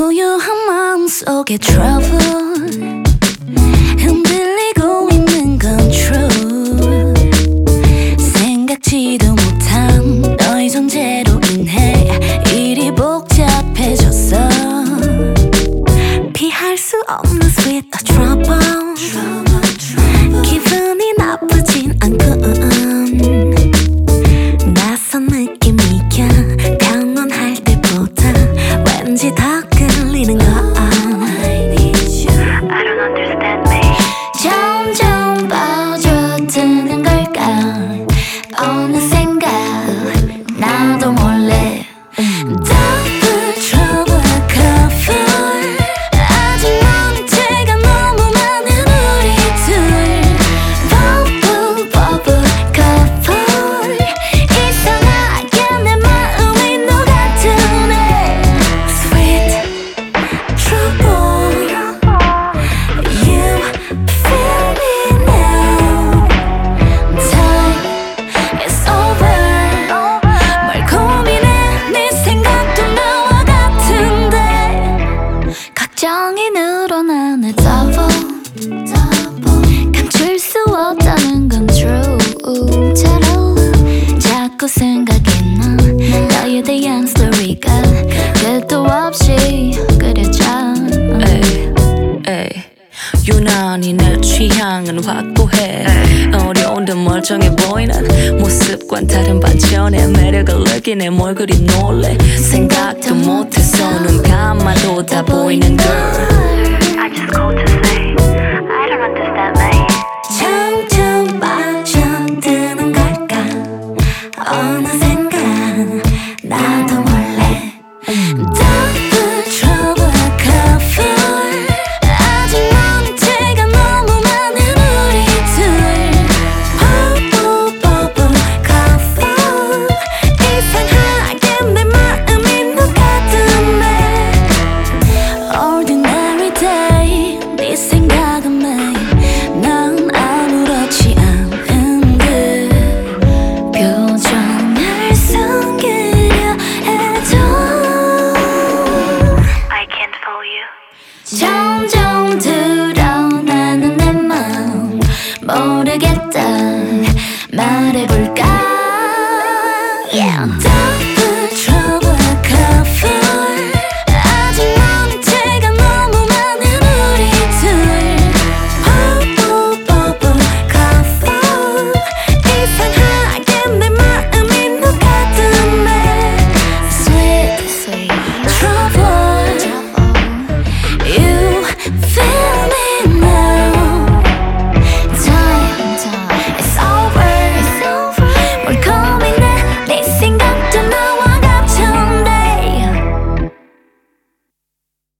고요한 마음속에 trouble 흔들리고 있는 건 true 생각지도 못한 너의 존재로 인해 일이 복잡해졌어 피할 수 없는 sweet trouble 기분이 나쁘진 않군 낯선 느낌이야 평온할 때보다 왠지 더 끌리는 걸 I don't understand me 점점 빠져드는 걸까 어느샌가 나도 몰래 Double trouble cover 아직 모른 채가 너무 많은 우리 둘 Bubble bubble cover 이상하게 내 마음이 녹아드네 Sweet trouble You feel me now Time is over 뭘 고민해 네 생각도 나와 같은데 걱정이 늘어나네 double 감출 수 없다는 건 true 자꾸 생각이 나 너에 대한 스토리가 끝도 없이 그려져 유난히 내 취향은 확고해 어려운데 멀쩡해 보이는 모습과는 다른 반전의 매력을 느끼네 뭘 그리 놀래 생각도 못해서 눈 감아도 다 보이는 girl